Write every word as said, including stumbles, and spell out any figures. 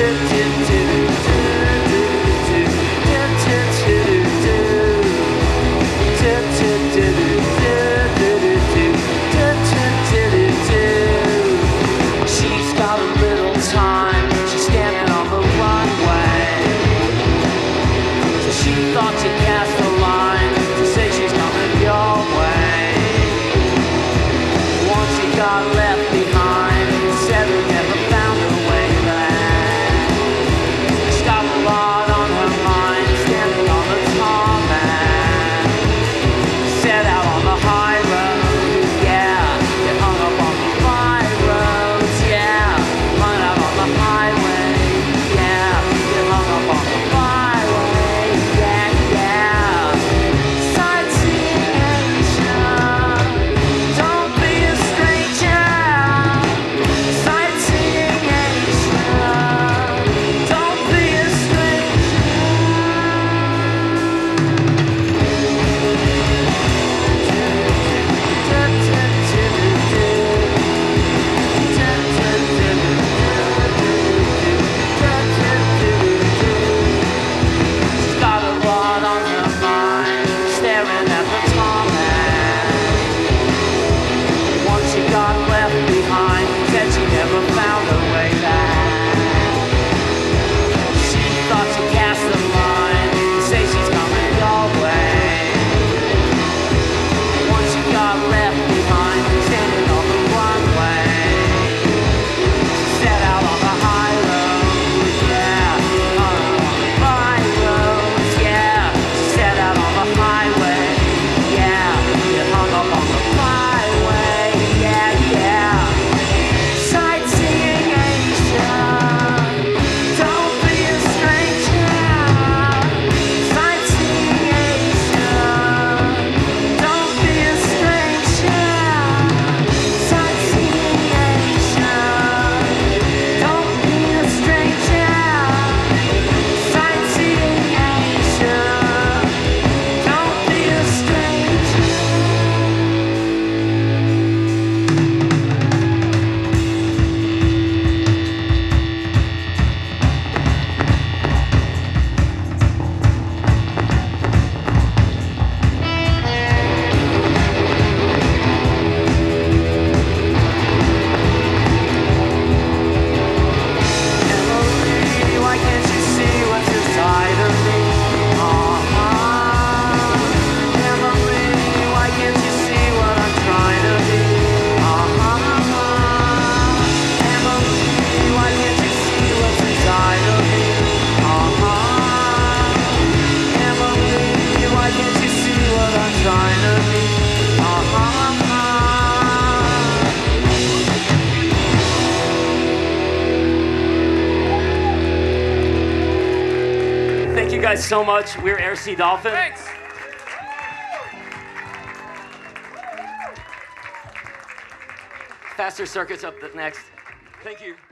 She's got a little time, she's standing on the runway. So she thought she cast the line to say she's coming your way. Once she got left behind, said we never found her way back. She's got a lot on her mind, standing on the tarmac. Set out on the high road, yeah. Get hung up on the by roads, yeah. Run out on the highway, yeah. Get hung up on the byway, yeah, yeah. Sightseeing Asia, don't be a stranger. Sightseeing Asia, don't be a She's got a lot on her mind, staring at the tarmac. Once she got left behind, said she never found her way back. She thought she cast the line, say she's coming your way. Once she got left behind, standing on the runway. Set out on the high road, yeah. On the by roads, yeah. Set out on the highway, yeah. Get hung up on the byway, yeah, yeah. Sightseeing Asia, don't be a stranger. Sightseeing Asia, don't be a stranger. Sightseeing Asia, don't be a stranger. Sightseeing Asia, don't be a stranger. Emily, why can't you see what's inside of me? Uh-huh. Emily, why can't you see what I'm trying to be? Uh-huh. Emily, why can't you see what's inside of me? Uh-huh. Emily, why can't you see what I'm trying to be? Uh-huh. Thank you guys so much. We're Air Sea Dolphin. Thanks. Faster Circuit's up next. Thank you.